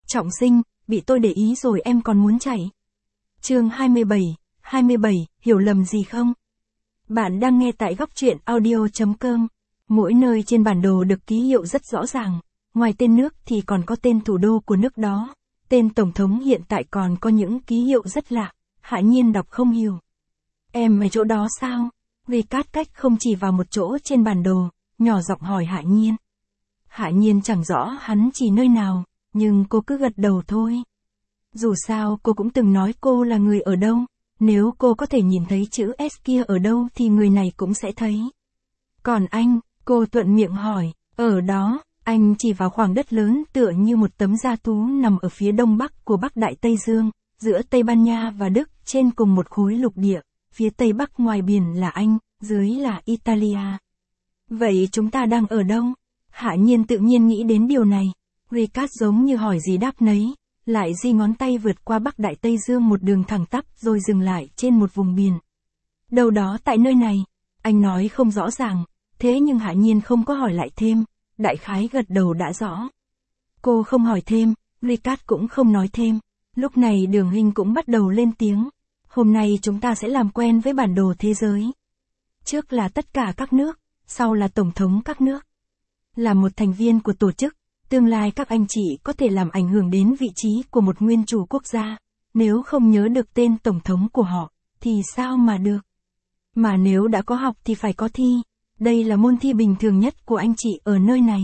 Trọng sinh, bị tôi để ý rồi em còn muốn chạy. Chương 27, hiểu lầm gì không? Bạn đang nghe tại góc truyện audio.com. Mỗi nơi trên bản đồ được ký hiệu rất rõ ràng, ngoài tên nước thì còn có tên thủ đô của nước đó. Tên tổng thống hiện tại còn có những ký hiệu rất lạ, Hạ Nhiên đọc không hiểu. Em ở chỗ đó sao? Vì cát cách không chỉ vào một chỗ trên bản đồ, nhỏ giọng hỏi Hạ Nhiên. Hạ Nhiên chẳng rõ hắn chỉ nơi nào, nhưng cô cứ gật đầu thôi. Dù sao cô cũng từng nói cô là người ở đâu, nếu cô có thể nhìn thấy chữ S kia ở đâu thì người này cũng sẽ thấy. Còn anh, cô thuận miệng hỏi, ở đó, anh chỉ vào khoảng đất lớn tựa như một tấm da thú nằm ở phía đông bắc của Bắc Đại Tây Dương, giữa Tây Ban Nha và Đức trên cùng một khối lục địa, phía tây bắc ngoài biển là Anh, dưới là Italia. Vậy chúng ta đang ở đâu? Hạ Nhiên tự nhiên nghĩ đến điều này. Ricard giống như hỏi gì đáp nấy, lại di ngón tay vượt qua Bắc Đại Tây Dương một đường thẳng tắp rồi dừng lại trên một vùng biển. Đâu đó tại nơi này, anh nói không rõ ràng, thế nhưng Hạ Nhiên không có hỏi lại thêm, đại khái gật đầu đã rõ. Cô không hỏi thêm, Ricard cũng không nói thêm. Lúc này Đường Hinh cũng bắt đầu lên tiếng. Hôm nay chúng ta sẽ làm quen với bản đồ thế giới. Trước là tất cả các nước, sau là tổng thống các nước. Là một thành viên của tổ chức, tương lai các anh chị có thể làm ảnh hưởng đến vị trí của một nguyên chủ quốc gia. Nếu không nhớ được tên tổng thống của họ, thì sao mà được? Mà nếu đã có học thì phải có thi. Đây là môn thi bình thường nhất của anh chị ở nơi này.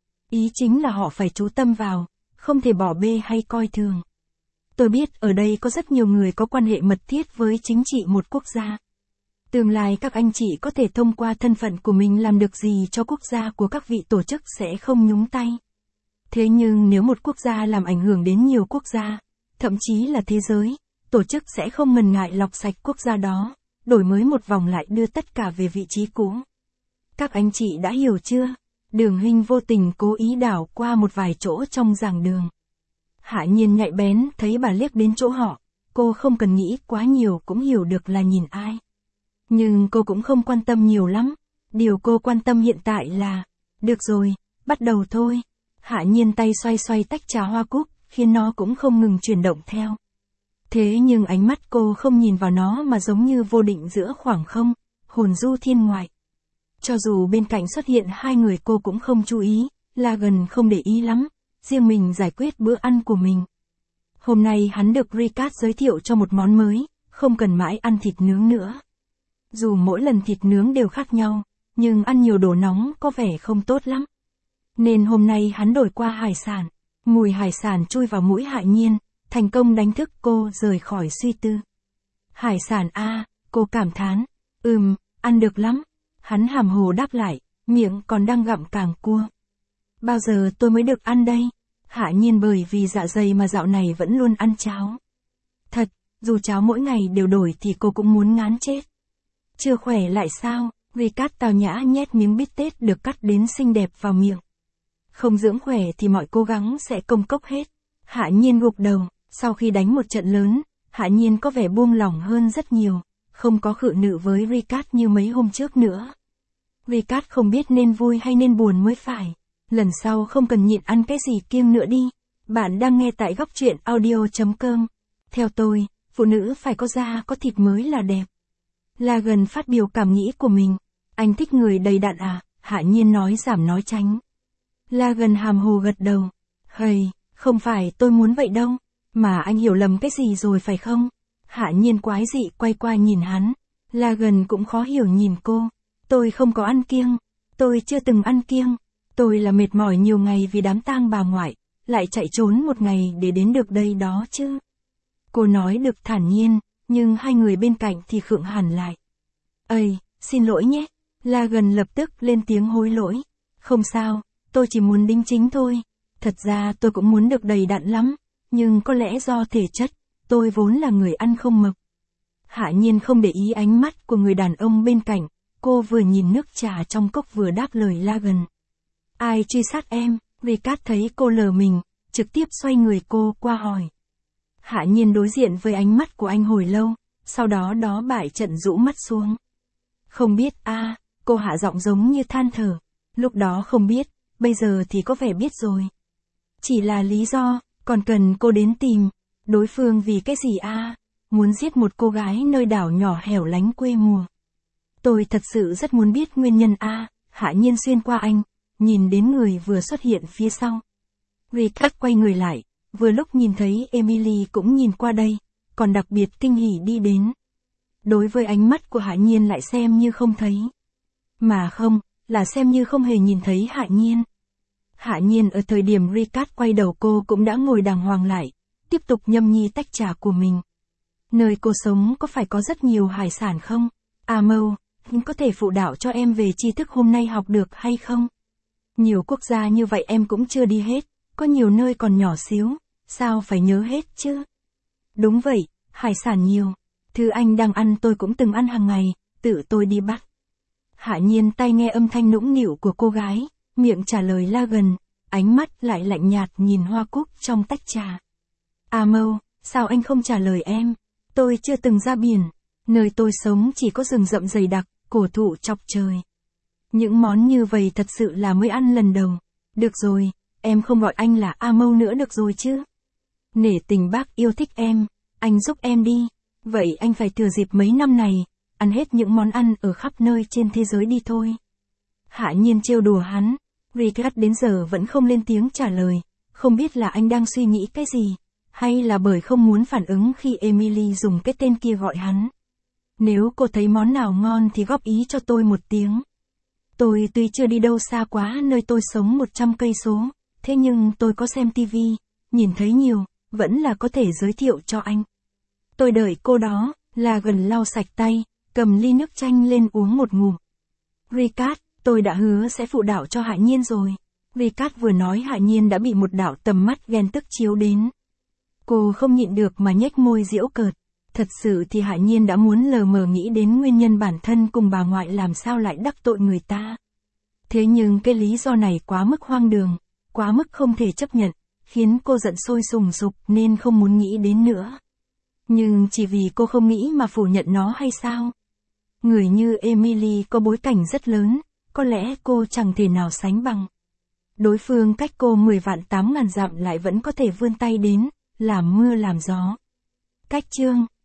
Ý chính là họ phải chú tâm vào, không thể bỏ bê hay coi thường. Tôi biết ở đây có rất nhiều người có quan hệ mật thiết với chính trị một quốc gia. Tương lai các anh chị có thể thông qua thân phận của mình làm được gì cho quốc gia của các vị tổ chức sẽ không nhúng tay. Thế nhưng nếu một quốc gia làm ảnh hưởng đến nhiều quốc gia, thậm chí là thế giới, tổ chức sẽ không ngần ngại lọc sạch quốc gia đó, đổi mới một vòng lại đưa tất cả về vị trí cũ. Các anh chị đã hiểu chưa? Đường Hinh vô tình cố ý đảo qua một vài chỗ trong giảng đường. Hạ Nhiên nhạy bén thấy bà liếc đến chỗ họ, cô không cần nghĩ quá nhiều cũng hiểu được là nhìn ai. Nhưng cô cũng không quan tâm nhiều lắm, điều cô quan tâm hiện tại là, được rồi, bắt đầu thôi. Hạ Nhiên tay xoay xoay tách trà hoa cúc, khiến nó cũng không ngừng chuyển động theo. Thế nhưng ánh mắt cô không nhìn vào nó mà giống như vô định giữa khoảng không, hồn du thiên ngoại. Cho dù bên cạnh xuất hiện hai người cô cũng không chú ý, là gần không để ý lắm, riêng mình giải quyết bữa ăn của mình. Hôm nay hắn được Ricard giới thiệu cho một món mới, không cần mãi ăn thịt nướng nữa. Dù mỗi lần thịt nướng đều khác nhau, nhưng ăn nhiều đồ nóng có vẻ không tốt lắm. Nên hôm nay hắn đổi qua hải sản. Mùi hải sản chui vào mũi Hạ Nhiên, thành công đánh thức cô rời khỏi suy tư. Hải sản à, cô cảm thán. Ăn được lắm. Hắn hàm hồ đáp lại, miệng còn đang gặm càng cua. Bao giờ tôi mới được ăn đây? Hạ Nhiên bởi vì dạ dày mà dạo này vẫn luôn ăn cháo. Thật, dù cháo mỗi ngày đều đổi thì cô cũng muốn ngán chết. Chưa khỏe lại sao? Ricard tào nhã nhét miếng bít tết được cắt đến xinh đẹp vào miệng. Không dưỡng khỏe thì mọi cố gắng sẽ công cốc hết. Hạ Nhiên gục đầu, sau khi đánh một trận lớn, Hạ Nhiên có vẻ buông lỏng hơn rất nhiều, không có khự nự với Ricard như mấy hôm trước nữa. Ricard không biết nên vui hay nên buồn mới phải. Lần sau không cần nhịn ăn cái gì kiêng nữa đi. Bạn đang nghe tại góc truyện audio.com. Theo tôi, phụ nữ phải có da có thịt mới là đẹp. Lagan phát biểu cảm nghĩ của mình. Anh thích người đầy đặn à? Hạ Nhiên nói giảm nói tránh. Lagan hàm hồ gật đầu. Hây, không phải tôi muốn vậy đâu. Mà anh hiểu lầm cái gì rồi phải không? Hạ Nhiên quái dị quay qua nhìn hắn. Lagan cũng khó hiểu nhìn cô. Tôi không có ăn kiêng. Tôi chưa từng ăn kiêng. Tôi là mệt mỏi nhiều ngày vì đám tang bà ngoại, lại chạy trốn một ngày để đến được đây đó chứ. Cô nói được thản nhiên, nhưng hai người bên cạnh thì khựng hẳn lại. Ây, xin lỗi nhé. Lagan lập tức lên tiếng hối lỗi. Không sao, tôi chỉ muốn đính chính thôi. Thật ra tôi cũng muốn được đầy đặn lắm, nhưng có lẽ do thể chất, tôi vốn là người ăn không mập. Hạ Nhiên không để ý ánh mắt của người đàn ông bên cạnh, cô vừa nhìn nước trà trong cốc vừa đáp lời Lagan. Ai truy sát em? Ricard thấy cô lờ mình, trực tiếp xoay người cô qua hỏi. Hạ Nhiên đối diện với ánh mắt của anh hồi lâu, sau đó bại trận rũ mắt xuống. Không biết à, cô hạ giọng giống như than thở. Lúc đó không biết, bây giờ thì có vẻ biết rồi. Chỉ là lý do, Còn cần cô đến tìm, đối phương vì cái gì a? Muốn giết một cô gái nơi đảo nhỏ hẻo lánh quê mùa. Tôi thật sự rất muốn biết nguyên nhân a. Hạ Nhiên xuyên qua anh, nhìn đến người vừa xuất hiện phía sau. Ricard quay người lại, vừa lúc nhìn thấy Emily cũng nhìn qua đây, còn đặc biệt kinh hỉ đi đến. Đối với ánh mắt của Hạ Nhiên lại xem như không thấy. Mà không, là xem như không hề nhìn thấy Hạ Nhiên. Hạ Nhiên ở thời điểm Ricard quay đầu cô cũng đã ngồi đàng hoàng lại, tiếp tục nhâm nhi tách trà của mình. Nơi cô sống có phải có rất nhiều hải sản không? Mâu, có thể phụ đạo cho em về tri thức hôm nay học được hay không? Nhiều quốc gia như vậy em cũng chưa đi hết, có nhiều nơi còn nhỏ xíu, sao phải nhớ hết chứ? Đúng vậy, hải sản nhiều. Thứ anh đang ăn tôi cũng từng ăn hàng ngày, tự tôi đi bắt. Hạ Nhiên tai nghe âm thanh nũng nịu của cô gái, miệng trả lời la gần, ánh mắt lại lạnh nhạt nhìn hoa cúc trong tách trà. Mâu, sao anh không trả lời em? Tôi chưa từng ra biển, nơi tôi sống chỉ có rừng rậm dày đặc, cổ thụ chọc trời. Những món như vậy thật sự là mới ăn lần đầu. Được rồi, em không gọi anh là Mâu nữa được rồi chứ? Nể tình bác yêu thích em, anh giúp em đi. Vậy anh phải thừa dịp mấy năm này, ăn hết những món ăn ở khắp nơi trên thế giới đi thôi. Hạ Nhiên trêu đùa hắn, Ricard đến giờ vẫn không lên tiếng trả lời, không biết là anh đang suy nghĩ cái gì, hay là bởi không muốn phản ứng khi Emily dùng cái tên kia gọi hắn. Nếu cô thấy món nào ngon thì góp ý cho tôi một tiếng. Tôi tuy chưa đi đâu xa quá nơi tôi sống 100 cây số, thế nhưng tôi có xem tivi, nhìn thấy nhiều, vẫn là có thể giới thiệu cho anh. Tôi đợi cô đó, là gần lau sạch tay, cầm ly nước chanh lên uống một ngụm. Ricard, tôi đã hứa sẽ phụ đạo cho Hạ Nhiên rồi. Ricard vừa nói Hạ Nhiên đã bị một đạo tầm mắt ghen tức chiếu đến. Cô không nhịn được mà nhếch môi giễu cợt. Thật sự thì Hạ Nhiên đã muốn lờ mờ nghĩ đến nguyên nhân bản thân cùng bà ngoại làm sao lại đắc tội người ta. Thế nhưng cái lý do này quá mức hoang đường, quá mức không thể chấp nhận, khiến cô giận sôi sùng sục nên không muốn nghĩ đến nữa. Nhưng chỉ vì cô không nghĩ mà phủ nhận nó hay sao? Người như Emily có bối cảnh rất lớn, có lẽ cô chẳng thể nào sánh bằng. Đối phương cách cô 10 vạn 8 ngàn dặm lại vẫn có thể vươn tay đến, làm mưa làm gió. Cách chương